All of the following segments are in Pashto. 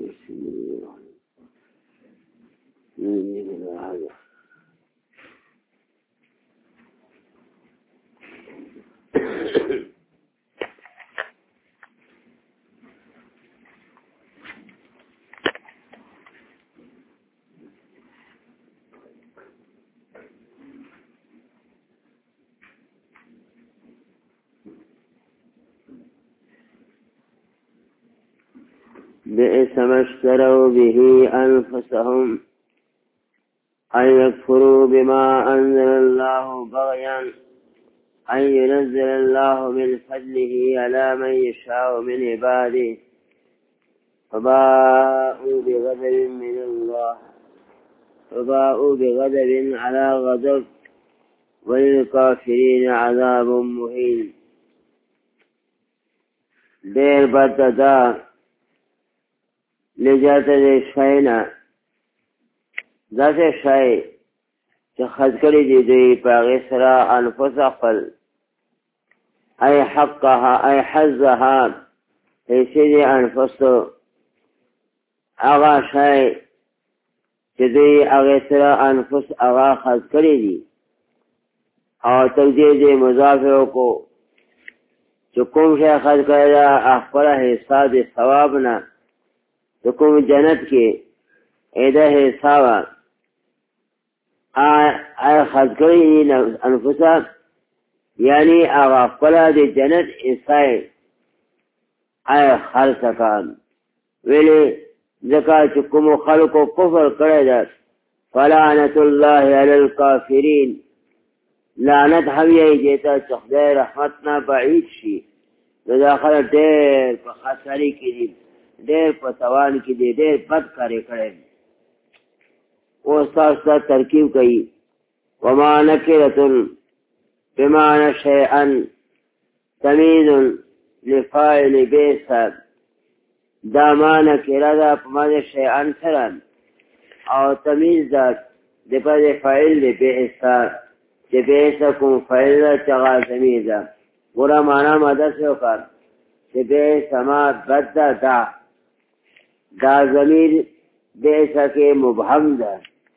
بئس ما اشتروا به أنفسهم أن يكفروا بما أنزل الله بغيا أن ينزل الله من فضله على من يشاء من عباده فباءوا بغضب على غضب وللكافرين عذاب مهين. دیر بددا لجات دے شاینا ذات شای چه خذکری دی دوی پاغی سرا انفس اقل ای حقها ای حزها ایسی دی انفسو اغا شای چه دوی اغی سرا انفس اغا خذکری دی او تقدیر دی مضافعو کو چه کم شای خذکری دا اخبر حساب دی ثوابنا تو کوم جنت کې ایده حسابا آئی خذکری انفسا یعنی آغا فلا دی جنت عیسائی آئی خلصکان ویلی ذکا چکم خلقو کفر کردد فلعنت اللہ علی الکافرین لعنت حویئی دیتا چخدای رحمتنا بعید شی داخل دیر پا خسری کی دید دیر په توان کې دی دیر بد کاری کړی او ساستا ترکیب کوي وما نکرة بمعنى شيئا تميز لفاعل بئس دا ما نکره دا په معنی شیئا سره او تمیز دا د په فاعل دی بئس چې بئس کوم فاعل چغا تمیز ګوره معنا ماده څه وکړ چې بئس ما بد دا ضمیر بیسا کے مبہم دا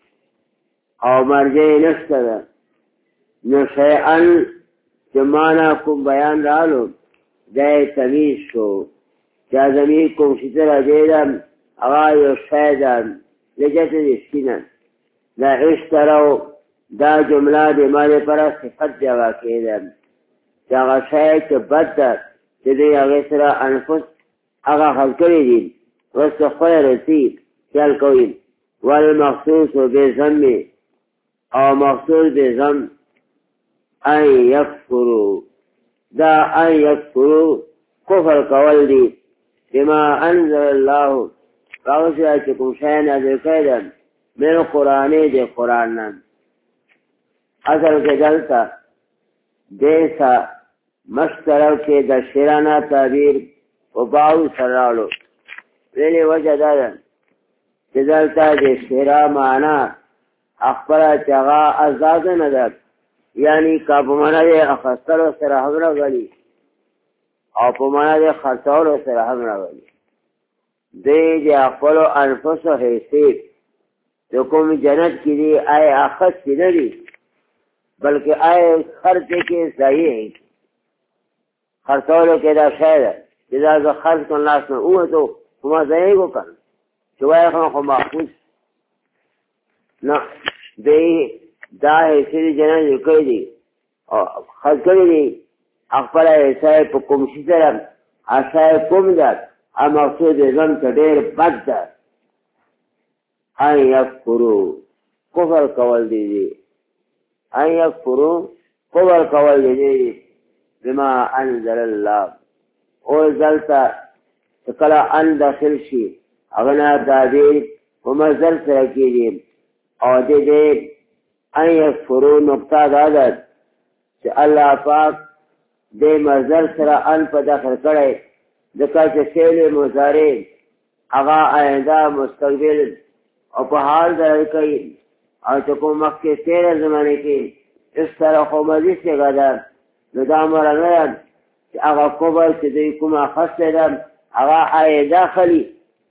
او مرجع نشتا دا نو شیئن جمانا کم بیان رالو دای تمیز شو چا ضمیر کم شتر دیدم اغایو شایدم لجت دشکینا دا اشتراو دا جملہ دی مالی پرا صفت جوا کیدم چا اغا شاید چا بد دا دی اغیسرا انفس اغا خلکری دین واستخفر رسید چل کوئی والمخصوص بزم او مخصوص بزم ان یکفرو دا ان یکفرو کفر کول دی بما انزل اللہ قوسی چکم شای نازل کردن من قرآنی دی قرآنن اصل کے دلتا دیسا مشترک کے دا شیرانا تعبیر و باو سرالو ویلی وجه دادن چه دلتا دی شیرا معنا اخبره چغا ازاد ندد یعنی که پمانا دی اخستلو سر هم نگلی او پمانا دی خرطولو سر هم نگلی دی اخبرو انفس و حیثیب جو کم جنت کی دی آئی اخست کی ندی بلکہ آئی خرچے کے صحیح ہے خرطولو کے دا شاید جدا جو خرچ کن لاس میں اوہ تو ہما ضعی کو کن چوائی خو محفوظ نا دی دا حیثی جنت لکئی دی خرچ کری دی اخبر حیثی پا کمشی طرف حسائی کم در مقصود ازم تا دیر بد در ان یکفرو کفر کول دی ان یکفرو کفر کول دی بما انزل اللہ او زلتا کلا ان داخل شي اغنا دادی و مزل سرکی دیم او دی ان یکفرو نقطہ دادت چه اللہ پاک دی مزل سر ان پا داخل کرے دکا چه فعل مضارع اغا آئندہ مستقبل او پا حال در کئی او چکو مکہ تیرہ زمانے کی اس طرح خو مزید سے گدر ندا مرنید چه اغا کبر چه دی کما خست دم اغا آئے داخلی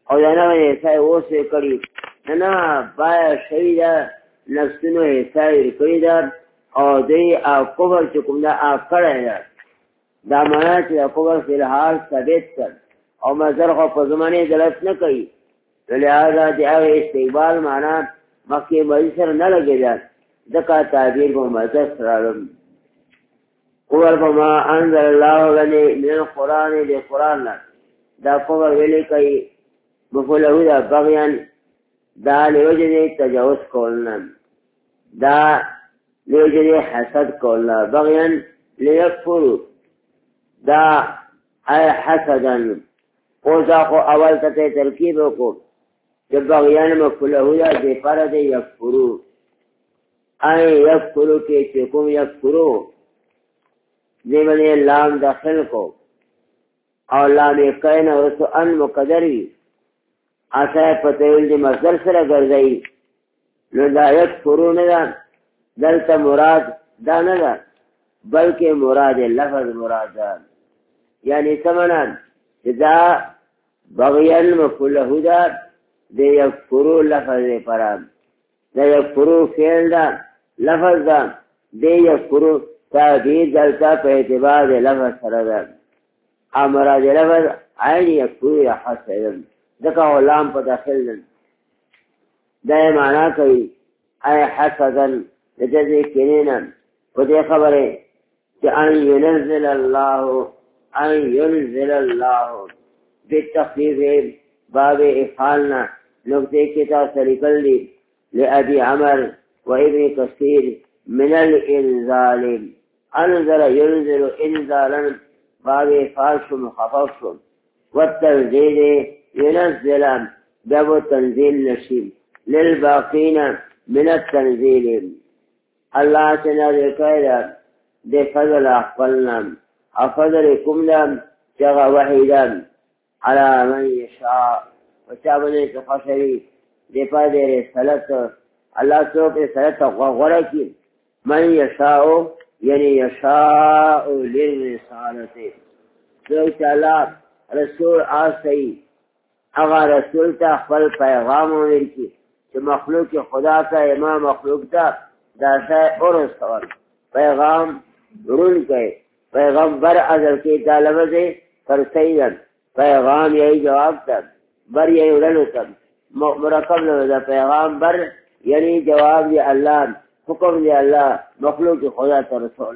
او دانا حصہ اوسے کری نا بایا شوی دا نفسونو حصہ رکری دا او دی کفر چکم دا کڑی دا دا مانا چی دا کفر فی الحال ثابت کر او مزر خو پزمانی دلت نکئی لہذا دی اغی استقبال مانا مکی مجسر نلگی دا دکا تعبیر کو مزر سرالم کفر فما انزل اللہ لنی من القرآن دی قرآن دا کفر ویلی کئی مفلہو دا بغیان دا لیوجد تجاوز کولنا دا لیوجد حسد کولنا بغیان لیکفرو دا اے حسدن قوزا کو اول تتے ترکیبوں کو جب بغیان مفلہو دا دی پرد یکفرو اے یکفرو کے چکم یکفرو دیمنی لام داخل کو اور لام کین ورسو ان مقدری آسائے پتویل دی مصدر سر گردئی نو دا یکفرو ندا دلتا مراد دا ندا بلکہ مراد لفظ مراد دا یعنی سمنا دا بغیان مفلہو دا دے یکفرو لفظ پرام دا یکفرو فعل دا لفظ دا دے یکفرو تعبیر دلتا پہ اعتبار لفظ سردن مراد لفظ عین یکفرو یا حسدن دکا غلام پا داخل دن دائے معنی کئی اے حسدن لجزی کنینن فدی خبر ہے کہ ان ینزل اللہ بالتخفیف باب افعالنا نقطے کتاب سلیکل دی لأبی عمر و ابن کثیر من الانزال انزل ينزل انزالا باب افعال شم خفف شم والتنزیل ينزل باب التنزيل نشيب للباقين من التنزيل الله تنازل كيدا دي فضل أخفلنا أفضلكم لهم شغى وحيدا على من يشاء وشابني تخشري دي فضل رسالة الله سوق رسالة غرقي من يشاء يعني يشاء للرسالة سوق الله رسول آسئی اگر رسول تا خپل پیغام ورکی چې مخلوق خدا تا امام مخلوق تا دا شای ورسول پیغام رون کئ پیغمبر ازل کی طالب دے فرسیدن پیغام یہی جواب تا بر یہی ورنو تا مرکب لو دا پیغام بر یعنی جواب دی اللہ حکم دی اللہ مخلوق خدا تا رسول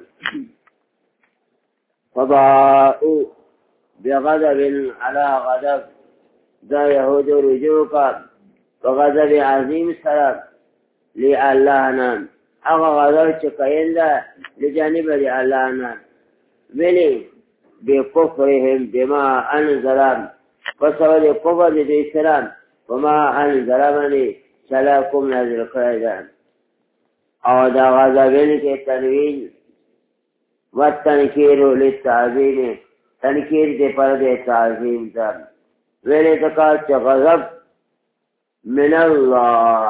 فباؤ بغضب على غضب دا یہود رجوع کا بغضب عظیم سرب لی اللہ نام اگا غضب چکین دا لجانب دی اللہ نام ولی بی کفرهم بما انزلام فسوال کفر دی سلام وما انزلامنی سلاکم نازل کردان او دا غضبین کے تنوین والتنکیر للتعظیم تنکیر دے پر دے تعظیم دا ویلے تکات چا غضب من اللہ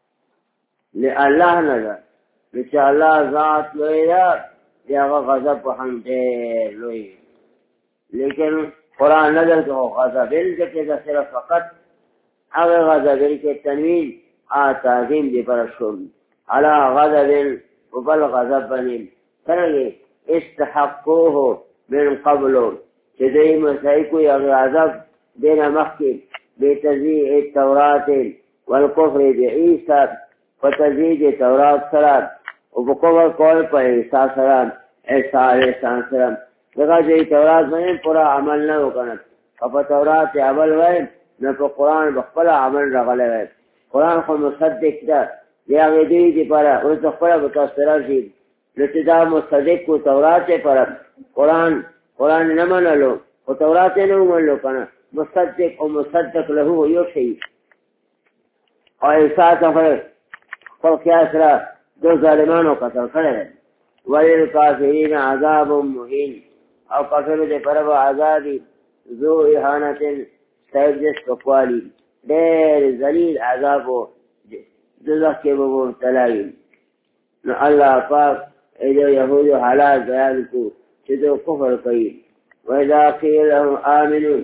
لاللہ ندا لچا اللہ ذات لوئی دا دیاغا غضب ہم دیر لوئی لیکن قرآن نظر کہ غضب کے دا صرف فقط اگر غضب کے تنوین تعظیم دے پر شم علا غضب وبل غضب بنیم سرگے استحقوه من قبلو چدئی مسائی کوئی اگر غضب بین مخی بتزیع التورات والکفر بعیسیٰ فتزیع تورات سلام وبکفر قول پر عیسیٰ سلام عیسیٰ علیہ السلام لگا جو تورات میں پورا عمل نہ ہوکنت اپا تورات عمل ہوئے نہ پا قرآن بخبلا عمل رغلے ہوئے قرآن خود مصدق دا لیاغی دوی دی پارا ان تخبلا بتاثرہ شید لتدا مصدق کو تورات پر قرآن نمان لو و تورات نمان لو کنا مصدق و مصدق لہو یو شئی اور عیسیٰ تخبر قل قیاس را دو ظالمانوں قتل کرے ہیں وَلِلْكَافِرِينَ عَذَابٌ مُهِينٌ او کافر دے پرب عذابی ذو احانت سیب جس پکوالی دیر ذلیل عذابو دوزخ کے ببو تلائی نو اللہ پاک ایدو یہود و حالات بیان کو چدو کفر کئی وَإِذَا قِيلَ لَهُمْ آمِنُوا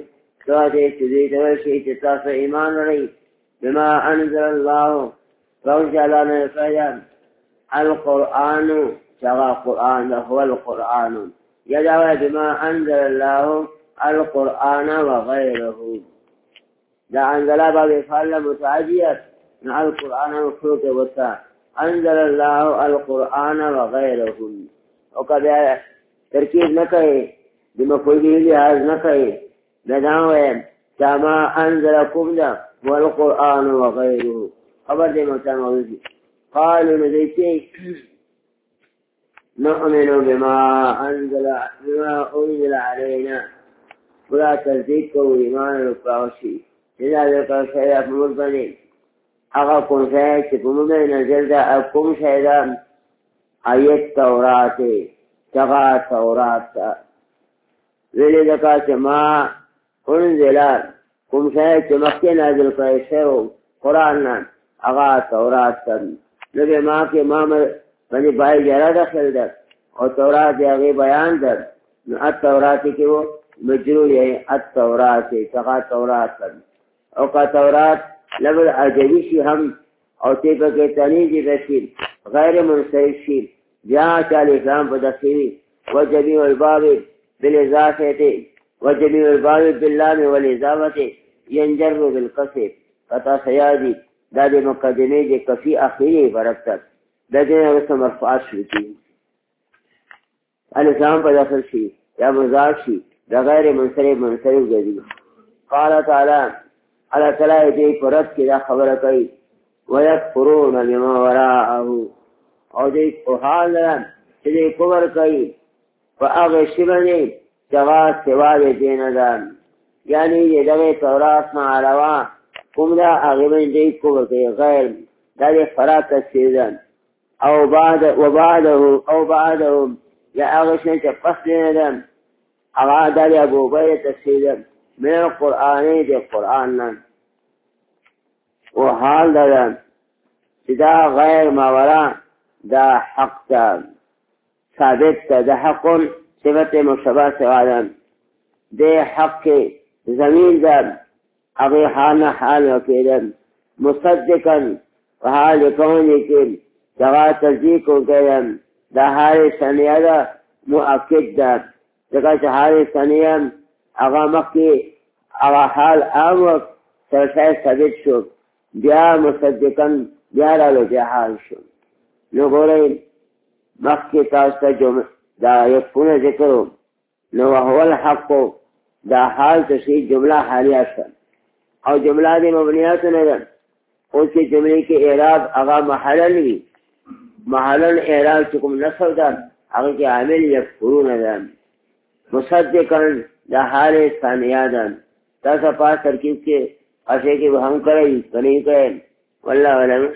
سواده چیزی دوشی چطاف ایمان رئی بما انزل الله روش علانا فیدم القرآن شغا قرآن هو القرآن يدعو بما أنزل الله القرآن وغيره دا أنزل باب فعل متعجية مع القرآن مخلوق وسا أنزل الله القرآن وغيره وكذا تركيب نكه بمفعوله لهذا نكه ندعوه كما أنزلكم دا هو القرآن وغيره خبر دي متعمل قالوا لذيك نؤمن بما أنزل علينا ولا تصديق إيمان القرشي إذا ذكر شيئا فمربني أغاكم شيئا فمربني نزل أكم شيئا آية التوراة تغا التوراة ولذلك ما أنزل كم شيئا مكي نازل قيسر قرآن أغا التوراة نبي ما کے مامر بنی بائی جرا دخل در اور تورات یاغی بیان در التوراتی کی وہ مجرور ہے التورات تقا تورات کر اور کا تورات لبل عجبی شی ہم اور تیپا کے تنیجی رسیل غیر منصرف شیل جہاں چال اسلام پر دخیوی وجمیع الباب بالاضافت وجمیع الباب باللام والاضافت ینجر بالقصر قطع سیادی دا دی مقدمه دی کفی اخیری برکتر دا دین اغسط مرفعات شوکی الاسلام پر داخل شی یا مزار شی دا غیر منصرف گردی قال تعالی اللہ تعالی دی پرد کی دا خبر کئی ویکفرون بما وراءه او دی حال لرن چی دی کبر کئی فاغشی بنی جواز سوا دی دین دان یعنی دی دغی توراتنا علاوہ کم دا آغیبن دی کبر کئی غیر دا دی فرا تسیدن او بعدهم یا آغشن چا پس لیندن اغا دا دی ابو بیر تسیدن من القرآنی دی قرآن و حال دادن دا غیر ماورا دا حق دا ثابت دا حق صفت مشبہ سوادن دے حق کے زمین دا اغی حالنا حال وکیدن مصدقا و حال کون لیکن دغا تصدیق وکیدن دا حال ثانیہ دا مؤکد دا دغا چا حال ثانیہ اغا مکی اغا حال آمک سرسای ثابت شد بیا مصدقا بیا رالو بیا حال شد نو گورئی مکی تاستا دا یکفون ذکرو نو هو الحق دا حال تشریح جملہ حالیہ شد اور جملہ دی مبنیات ندن اس کی جملے کے اعراب اغا محلن بھی محلن اعراب چکم نصر دا اغا کے عامل یکفرون دن مصدقا دا حال ثانیہ دن تاسا پاس ترکیب کے اسے کہ ہم کریں کنی کریں واللہ علم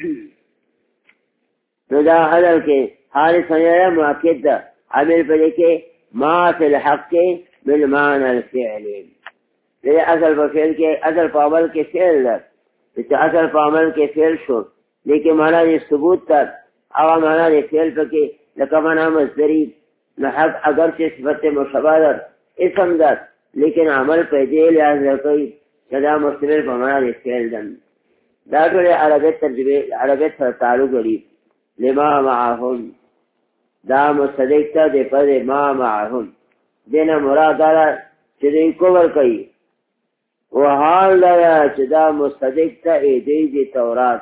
تو دا حضر کے حال ثانیہ مؤکد دا عامل پر دیکھے ما فی الحق بالمعنى الفعلی لیکن اصل پر فعل کے اصل پر عمل کے فعل در لیکن اصل پر عمل کے فعل شد لیکن معنی دی ثبوت تر اوا معنی دی فعل پر کے لکمنا مصدری نحق اگرچہ صفت مشبہ در اسم در لیکن عمل پر دے لحاظ رکھئی صدا مستمر پر معنی دی فعل دن دا دولے عربیت پر تعلق غریب لما معاہم دا مصدق تا دے پر ما معاہم دینا مراد دارا چدی کبر کئی وحال دارا چدا مصدق تا ایدی دی تورات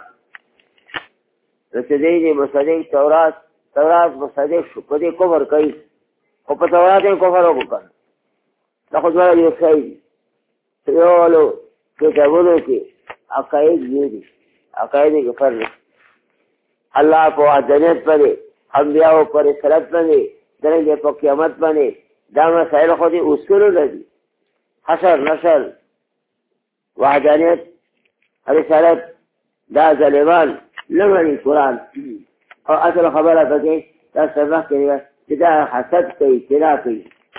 چدی دی مصدق تورات مصدق شو پدی کبر کئی او پا تورات این کفر ہو کن لخذ والا جو خیلی سیولو کتابونو کی عقائد دیدی عقائد کفر اللہ کو عدنیت پدی انبیاء پر صلت بنے درجے پر قیامت بنے دا مسائل خودی اصول لدی حشر نشر وحدانیت رسالت دا ظلمان لمنی قرآن اور اصل خبر بکے دا سبق کے لئے دا حسد کئی تلا کئی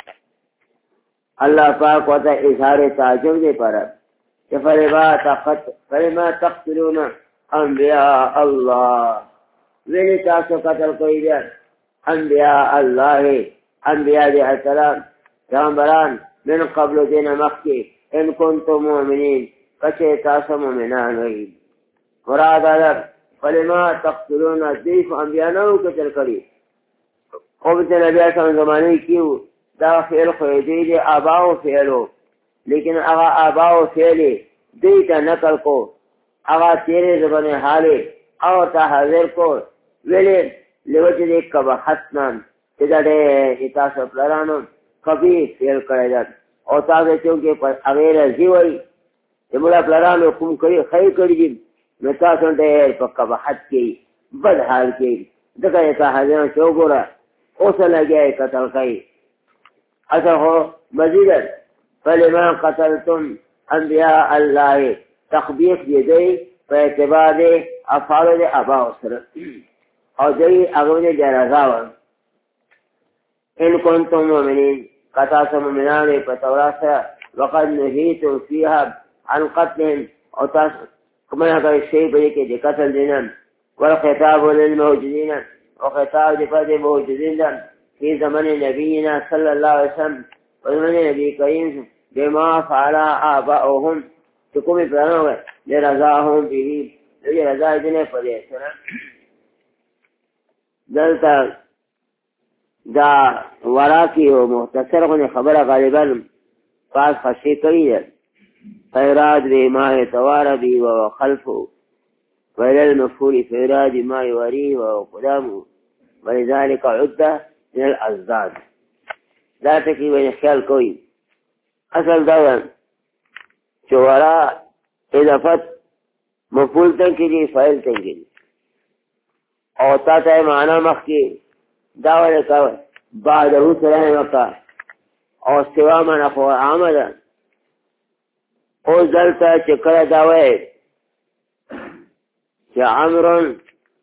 اللہ پاک وطا اظہار تعجب دے پارا کہ فلما تقتلون انبیاء اللہ ویلی تاسو قتل کوئی دیا انبیاء اللہ انبیاء علیہ السلام پیغمبران من قبل دین مخی ان کنتم مؤمنین کچه تاسو مؤمنان وي مراد اگر فلما تقتلون دیف انبیانو قتل کړي خو د نبی اسلام زمانه کې دا فعل خو دی آباو فعلو لیکن هغه آباو فعل دی ته نقل کو هغه تیرې زبانه حاله او ته حاضر کو ویلې لوجه دې کبحثنا چې دا دې تاسو پلانو کبي فعل کړی دا او تاسو چې په هغه راځي وای چې موږ پلانو کوم کړی خیر کړی دي نو تاسو ته په کبحث کې بد حال کې دغه ته حاضر شو ګوره اوس لګي قتل کوي اته مزيدا فلما قتلتم انبیاء الله تخبیق دی په اعتبار افعال ابا سره او دی هغه جرازا ان کنتم مؤمنین قطع مؤمنان په تورات سره وقد نهیتم فيها عن قتلهم او تاسو کومه هغه شی به کې د قتل دینن والخطاب للموجودين وخطاب لفرد موجودين في زمن نبينا صلى الله عليه وسلم وزمن نبي كريم بما فعل آباؤهم تقوم بلانوه لرضاهم به لرضا جنه فده دلتا دا وراکی و مختصر خونی خبر غالبا پاس خشی کری دل فیراد بی ما یتوار بی و خلفو ویل المفهول فیراد ما یوری و قدامو ولذلك عدة من الازداد لا تکی بین خیال کوئی اصل داون چورا اضافت مفعول تنکی فاعل تنکی او تا ته معنا مخ کی داول کا بعده سره وکا او سوا معنا خو عامه او ذلتا چکر داوي چې عمرو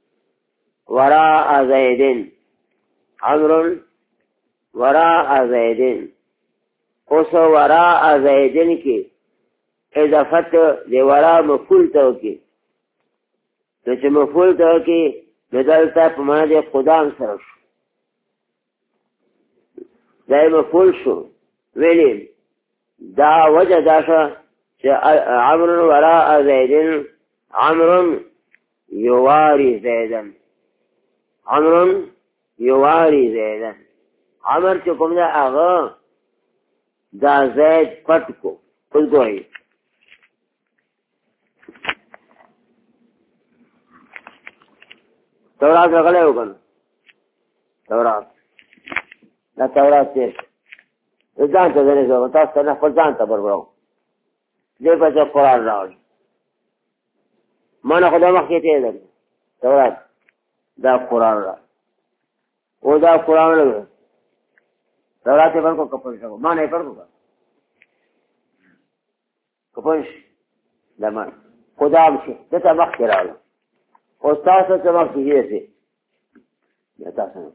وراء زيد عمرو وراء زيد اوس وراء زيدن کې اضافت دی وراء مفعول ته کې چې مفعول ته کې بدلتا په معنا د قدام سره شو دا مفعول شو ویلې دا وجه دا چې عمرو وراء زيد عمرو يواري زيدا عمرو يواري زيدا عمر چې کوم دا هغه دا زید پټ کو اوس ګورئ تورات راغلی و کنه تورات دا تورات چې ځان ته ځنې زه تاسو ته نه خپل ځان ته بربراو دې په چې قرآن راوړي ما نه خو دا مخکې ته یې تورات دا قرآن را او دا قرآن را تورات یې پړ کو کپن شو ما نه یې پړ کو کپن دا ما خدا مشي دته مخکې راوړي او تاسو ته مخکې یې یا تاسو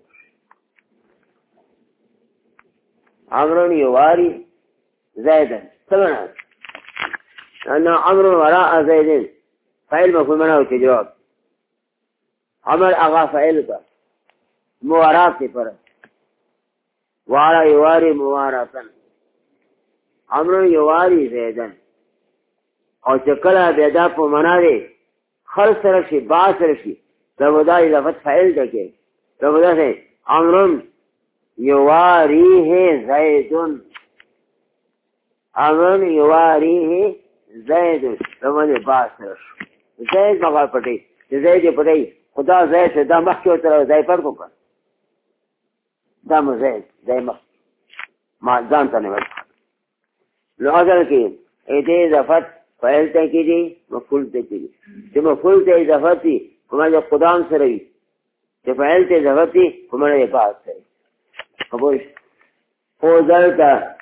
عمرو يواري زيدا ثمنا أن عمرو وراء زيد فعل مفهوم منه كجواب عمل أغا فعل موارات پر وعلى يواري مواراتا عمرو يواري زيدا او چکلا بیدا په معنا دی خلص رشي باس رشي تبدا اضافت فعل دکې تبدا سے عمرو يواريه زيد عمرو يواريه زيد تبدا باس رشي زید مغا پټي زید پټي خدا زید دا مخ کې تر ځای پر کو دا مو زید دای مخ ما ځان ته نه وځه لوځل کې اې دې اضافت فعل ته کېږي مفعول ته کېږي چې مفعول ته اضافت دي کومه د قدام سره وي چې فعل ته اضافت دي کومه یې پاس کوي خبر او ځلته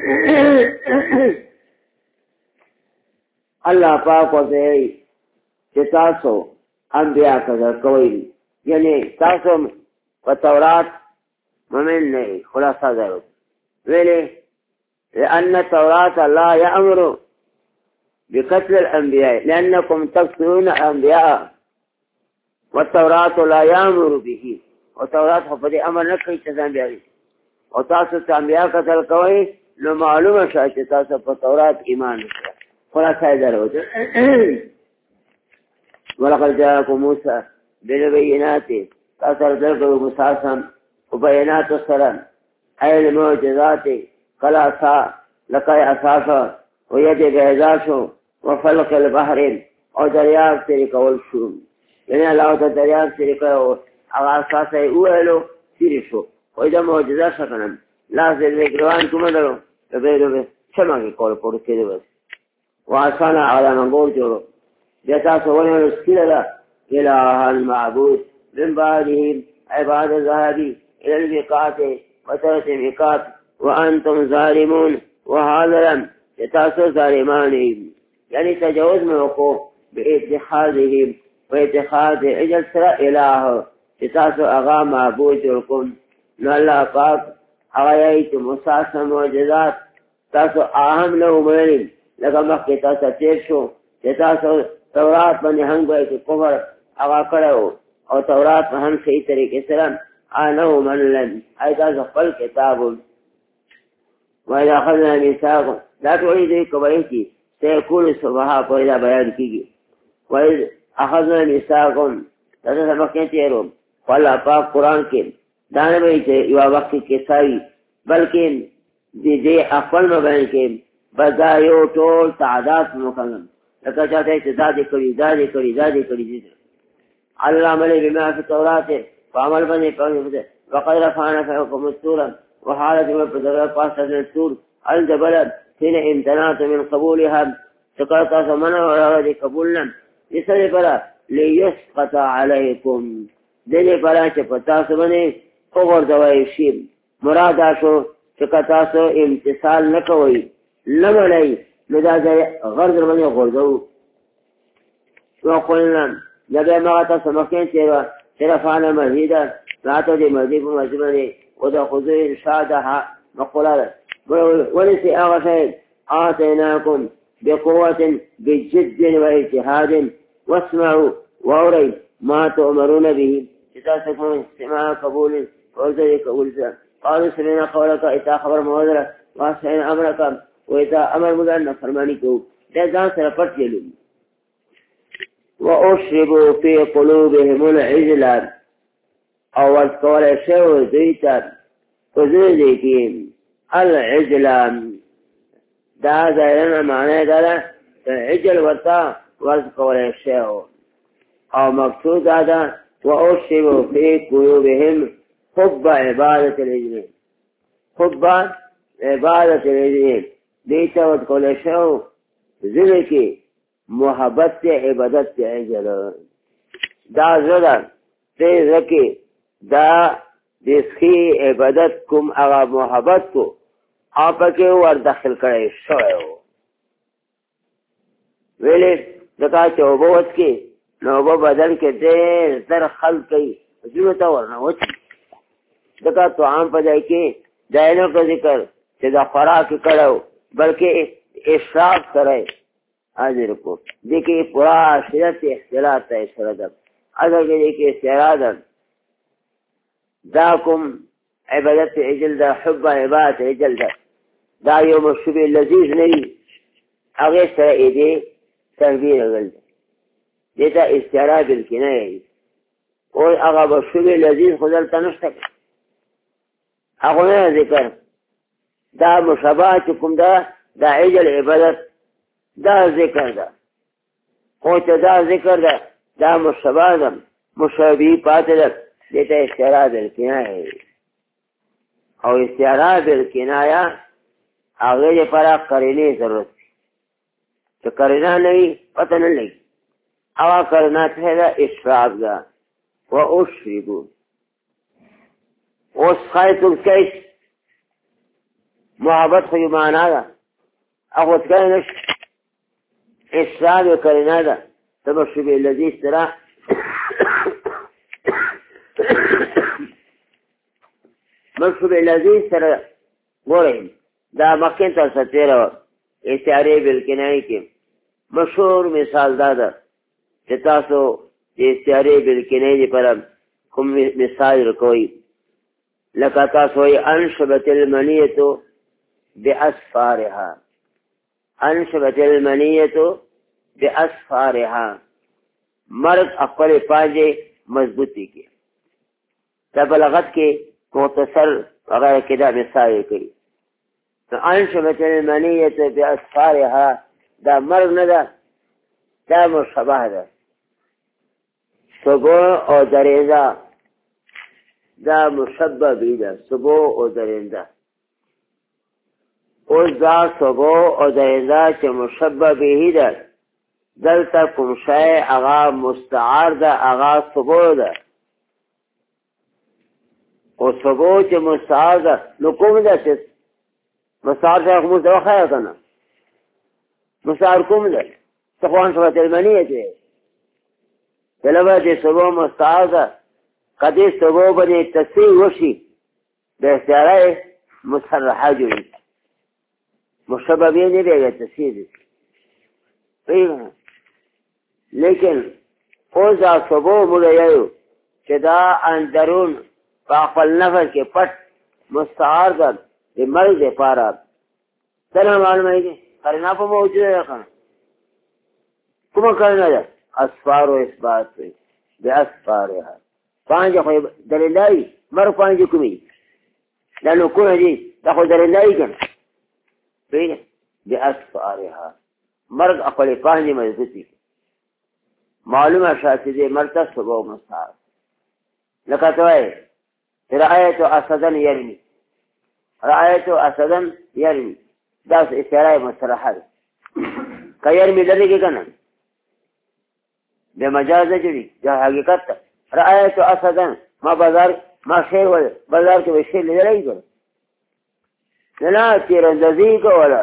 الله پاک وځي چې تاسو انبیاء قدر کوي یعنی تاسو په تورات مؤمن نه خلاصه ده ویلې لأن التوراة لا يأمر بقتل الأنبياء لأنكم تقتلون أنبياء والتوراة لا يأمر به والتوراة فدي أمر نكري تزان بياري وتاسو أنبياء قتل کوي نو معلومه شوه چې تاسو په تورات ایمان وکړه. خلاصه یې درلوده. ولقد جاءكم موسى بالبينات تاسو درکړو موسی سم په بیناتو سره ای المعجزات کلا لکای اساسا وید بیضا شو وفلق البحر او دریاب تیری کول شو یعنی اللہ تا دریاب تیری کول اغا اساسا اوهلو تیری شو وید معجزه شکنم لازل وکروان کمدرو بیدو چمکی کول پورو کدو بس واسانا على منقول جورو جتاسو ونیو نسکیل دا الہ المعبود من بعدهم عباد الذهبی الى الميقات وترك الميقات وانتم ظالمون وهذا لم يتاسوا ظالمانهم يعني تجاوز موقوف باتخاذهم واتخاذ اجل سرى اله يتاسوا اغا معبود لكم نالله پاک اغایت مساسا معجزات تاسو اهم له ملیم لکه مخی تاسو تیر شو تاسو تورات باندې هم گوئی که کفر اغا کرو او تورات هم صحیح طریقے سرم آنه من لن ایتا زخبل کتاب وإذا أخذنا ميثاقا لا تعيد كبريتي سيكون السفهاء وإذا بيان كيجي وإذ أخذنا ميثاقا تاسو سبقين تیروم والله پاک قرآن کې دانه به یو وخت کې ساوي بلکې دې خپل مبین کې بدا یو ټول تعداد مکمل لکه چاته چې دا دې کړی علم علی بما فی التوراۃ فعمل بنی قوم وقد رفعنا فوقكم الطور وحالت بذرات قاصد الطور الجبل حين امتنعت من قبولها سقط ثمنه ولا قبولنا يسري فلا ليسقط عليكم دې فلا چې پتا سبنه اوغور دوای شي مراد شو چې کتا سو امتثال نکوي لملای نو دا غرض باندې غورځو وقلنا جبه ما تاسو مخکې چې رفعنا مزيدا راتو دې مزيد په مزيد ودا خذوا ارشادها مقوله ولسي اغفل آتيناكم بقوة بجد واجتهاد واسمعوا وأوري ما تؤمرون به إذا تكون استماع قبول وذلك قبول قالوا سمعنا قولك إذا خبر موذرة واسعين أمرك وإذا أمر مدعنا فرمانيكو لذا سرپت يلون وأشربوا في قلوبهم العجلان او ورکول شو دیتا وزردی کیم العجلان دا زیرنا معنی دادا عجل ورطا ورکول شو او مقصود دادا وأشربوا في قلوبهم حب عبادة العجلين حب عبادة العجلين دیتا ورکول شو زردی محبت عبادت عجل دا زردن تی زکی دا دسخی عبادت کم اغا محبت کو آپا کے ور داخل کرے شوئے ہو ویلے دکا چوبوت کے نوبو بدل کے دیر در خلق کئی زیوتا ورنا ہوتی دکا تو عام پدائی کے دائنوں کا ذکر کہ دا خوراک کرو بلکہ اشراف کرے حاضر کو دیکھیں پورا شرط اختلاط ہے شردب اگر کہ دیکھیں استعرادن داکم عبادت عجل دا حب عبادت عجل دا یوم الشبه لذیذ نہیں اغیر سر ایدے تنبیر اگل دیتا استعراء بالکنائے اور اغا بشبه لذیذ خودلتا نشتک اغنی ذکر دا مشابات کم دا عجل عبادت دا ذکر دا قوت دا ذکر دا مشابات مشابهی پاتلت دیتا استعراء بالکنایہ اور استعراء بالکنایہ آگے پرا کرنے ضرورت تو کرنا نہیں پتہ نہیں لگی اوا کرنا تھا اشراف دا واشربوا وسخيتم كيس محبت خو معنا دا اخو تکای نش اشراف کرنا دا تبشر الذي استرا مشروب الذي سره ګورئ دا مکه ته ستیرو استعاره بالکنایه کې مشهور مثال دا ده چې تاسو د استعاره بالکنایه لپاره کوم مثال ورکوي لکه تاسو یې انشبت المنیه بأسفارها انشبت المنیت بأسفارها مرد اقل پانجے مضبوطی کی تبلغت کے مختصر وغیرہ کدا مثال کی انشبت المنیت بأسفارها دا مرد ندا دا مشبه دا صبح او درینده دا مشبه بیده صبح او درینده اوز دا صبح او درینده چه مشبه بیهی ده دلتا کمشای اغا مستعار ده اغا صبح ده او صبح چه مستعار ده نو کوم ده چه مستعار ده اخموز ده خیره کنه مستعار کوم ده تخوان شبت المنیه چه طلبه ده صبح مستعار ده قدی صبح بنی تصریح وشی به اختیاره مصرحه جوری مشبه بیه نہیں دے گا تصریح دی لیکن اوزا صبح ملیو چه دا اندرون پاقفل نفر کے پٹ مستعار در دی مرد پارا تنها معلوم ہے کہ قرنا پا موجود ہے کما کرنا دا اسفار و اثبات ہوئی بی اسفارها پانچ خوی دلیلائی مر پانچ کمی لانو کون جی دا خو دلیلائی کن بی اسفارها مرد اقل پانچ مضبوطی معلوم شاسدی مرد صبح و مستعار لکتوائی رأیت اسدن یرمی رأیت اسدن یرمی داس استعرائی مصرحہ کا یرمی لدی کی کنن بے مجاز جڑی جا حقیقت تا رأیت اسدن ما بازار ما شیر ولا بازار کے شیر لے رہی کر لنا تیرندازی کو ولا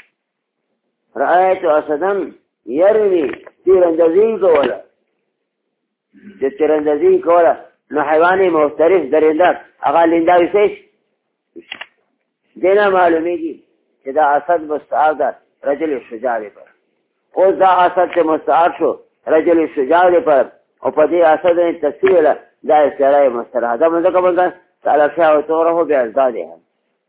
رأیت اسدن یرمی تیرندازی کو ولا جو تیرندازی کو ولا نو حیوانی مختلف درندہ اغا لنداوی سیش دینا معلومی کی کہ دا اسد مستعار دا رجل شجاع پر او دا اسد سے مستعار شو رجل شجاع پر او پا دی اسد نے تصویر دا استعرائی مسترح دا مندکہ بندہ تعالی شاہ و طورہو بی ازدادی ہے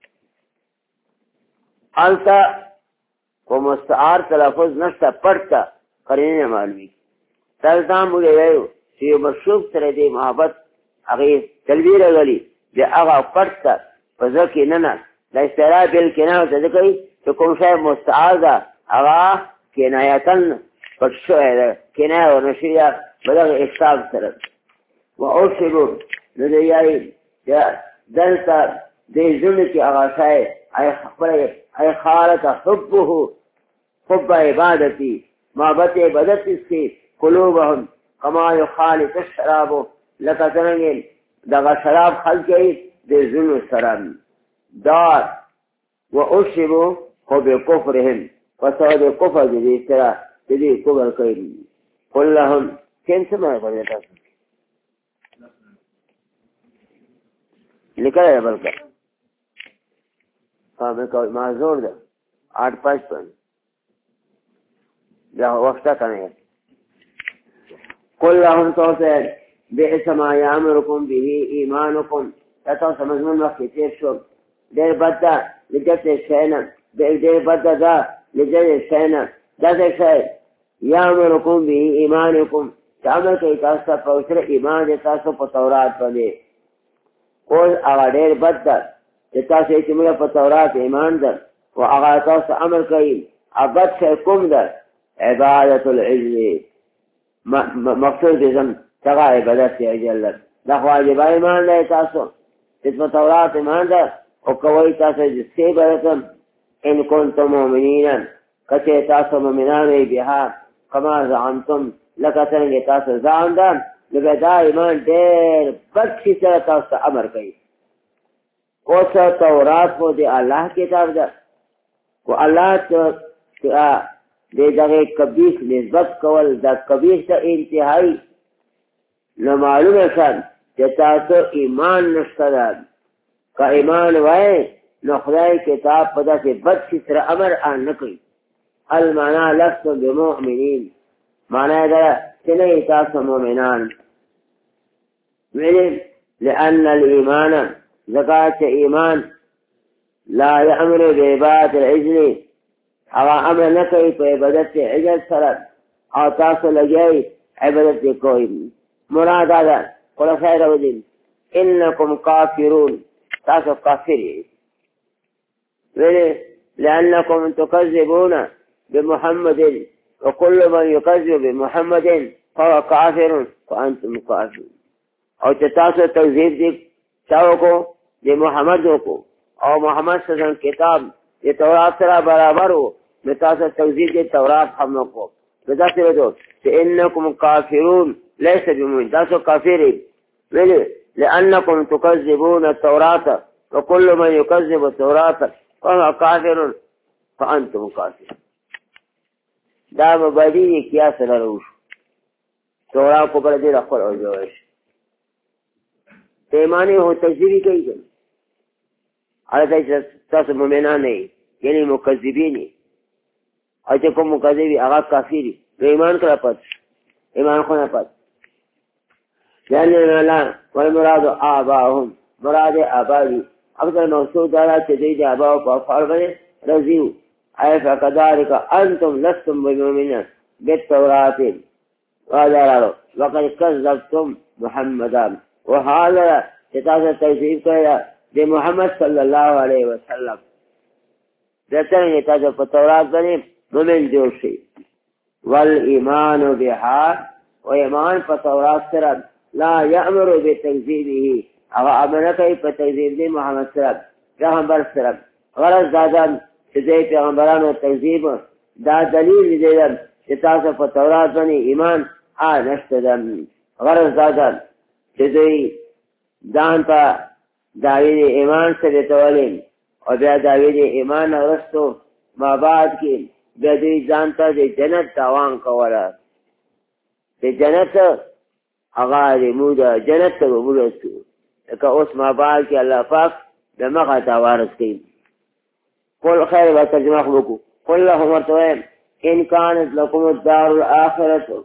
آلتا کو مستعار تلفظ نشتا پڑتا قرینی معلومی تلتام بولے گئیو چیو مشروب سر دی محبت اغیر تلویر اگلی بی اغا پڑتا فذکی ننا دا استعرائی بیل کناو تذکری تو کم شاید مستعار دا اغا کنایتن پٹ شوئے دا کنای و نشریہ بدغ اکتاب سرد و اوشبو ندیائی دلتا دی ظلم کی اغا شاید ای خالت حبه حب عبادتی محبت عبادت اس کی قلوبهم کما یخالط الشرابو لکتنگین دغا شراب خلق گئی دی ظلم سرم دار و اوشبو حب کفرهم وسعود کفر دی طرح دی کفر کئی قل لهم کن سمائے پڑھ دیتا لکھا ہے بلکہ ہاں میں کہا معذور دا 8-5 جا وقتا کنے قل لهم توسید بئس ما یامرکم به ایمانکم تتو سمزمون وقتی تیر شب دیر بدda لجت شینا دیر بدda دا لجت شینا دا دیر شید یامرکم به ایمانکم چامل کئی تاستا پوچر ایمان دیتاسو پا تورات پدے قول اغا دیر بدda دیتاسو ایچملا پا تورات ایمان در و اغا تاسو عمل کئی عبد شیکم در عبادت العجل مقصود دیزم تغا عبادت سی اجلت دا خواجبا ایمان لے تاسو تسم تورات ایمان در و کوئی تاسو جسی عبادتم ان کنتم مومنین کچے تاسو مومنان بیہا کما زعمتم لکتنگی تاسو زعمدن لبدا ایمان دیر بچی سر تاسو عمر کئی کوسا تورات کو دی اللہ کتاب در کو اللہ تو دے دغه کبیح نسبت کول دا کبیح تا انتہائی نو معلوم شد چې تاسو ایمان نشته ده که ایمان وای نو خدای کتاب په داسې بد شي سره امر ان نه کوي المعنی لستم بمؤمنین معنی دا چې نه تاسو مؤمنان ویل لأن الإيمان زکات ایمان لا يأمر بعبادة العجل هغه امر نه کوي په عبادت عجل سره او تاسو لګیای عبادت کوي مراد ده قل خیر ودین انکم کافرون تاسو کافر یې ویلې لأنكم تكذبون بمحمد وكل من يكذب بمحمد فهو كافر وأنتم كافرون او چې تاسو تکذیب دي چاو کو د محمد کو او محمد صلی الله علیه وسلم کتاب د تورات سره برابر وو نو تاسو تکذیب د تورات هم کو دا څه وایي چې انکم کافرون ليس بمؤمن تاسو کافر ویل لأنكم تكذبون التوراة وكل من يكذب التوراة فهو كافر فأنتم كافرون دا مبادی کیا سره روش تورا کو پر دې راخور او جوړش پیمانه هو تجربی کوي ګل هغه تاسو مؤمنان نه یعنی مکذبین او چې کوم مکذبی هغه کافری ایمان کړه پات ایمان خو نه پات یعنی لا والمراد آباهم مراد آباوی اکثر موصول دارا چې دې آباو په فعل باندې رضیو اي فكذلك انتم لستم بمؤمنين بالتوراة وقد كذبتم محمدا وهذا كتاب تكذيب كذا بمحمد صلى الله عليه وسلم ذكر كتاب التوراة بني مؤمن جوشي والايمان بها وايمان بالتوراة سرا لا يأمر بتكذيبه او امر کوي په تکذیب دی محمد سره پیغمبر سره غرض دادن چې دې پیغمبرانو تکذیب دا دلیل دی چې تاسو په تورات باندې ایمان نشته ده غرض دادن چې دې ځان ته داوی ایمان سره تولین او بیا داوی ایمان ورستو ما بعد کې بیا دې ځان ته د جنت تاوان کوله د جنت هغه دې مودا جنت ته ورسو که اوس ما بعد کې الله پاک دمغه تاوارث کوي قل خیر و ترجمه خو قل لهم ورتویم ان كانت لكم الدار الاخره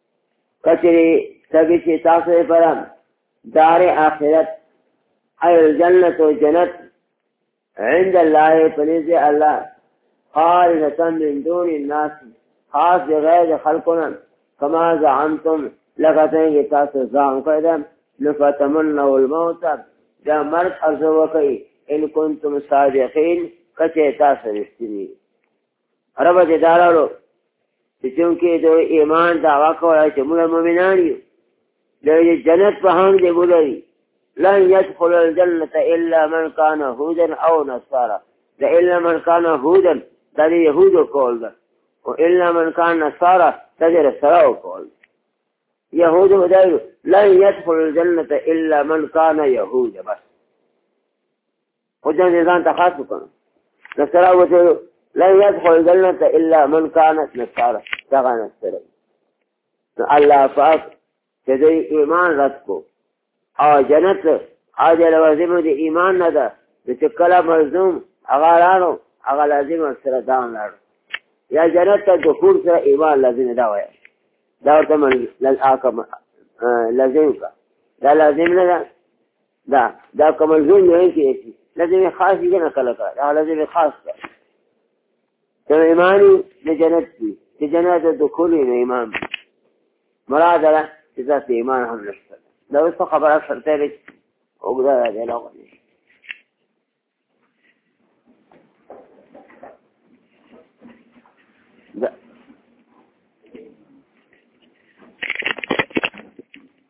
کچری سبي چې تاسو پرم دار اخرت ای الجنه و جنت عند الله فنزل الله خالصه من دون الناس خاص غیر خلقنا كما زعمتم لغتين تاسو ځان کړم لفتمنوا الموت دا مرد ارزو وکي ان كنتم صادقين کچه تاسو رښتینی عربه دې دارالو چې چونکې د ایمان دعوا کوي چې موږ مؤمنان یو د جنت په هم دې ګوري لن يدخل الجنه الا من كان هودا او نصارى دا الا من كان هودا دا يهود کول ده او الا من كان نصارى دا رسول کول يهود ودايرو لن يدخل الجنة إلا من كان يهود بس خدنا نظام تخاصف كنا نصارى وتلو لن يدخل الجنة إلا من كانت نصارى تغى نصارى الله فاق تدري إيمان رتكو أو جنة هذا لوازم دي إيمان ندا بتكلا ملزوم أغارانو أغالازم السردان لارو يا جنة دخول سر إيمان لازم داوية داورته من للآكم لازم کا دا لازم نه دا کوم ځون نه کیږي لازم خاص دي نه کله دا لازم خاص ده ته ایمانی د جنت دي د جنت د دخول نه ایمان مراد ده چې ذات ایمان هم نشته دا اوس خبره شرطه لري او دا دی لا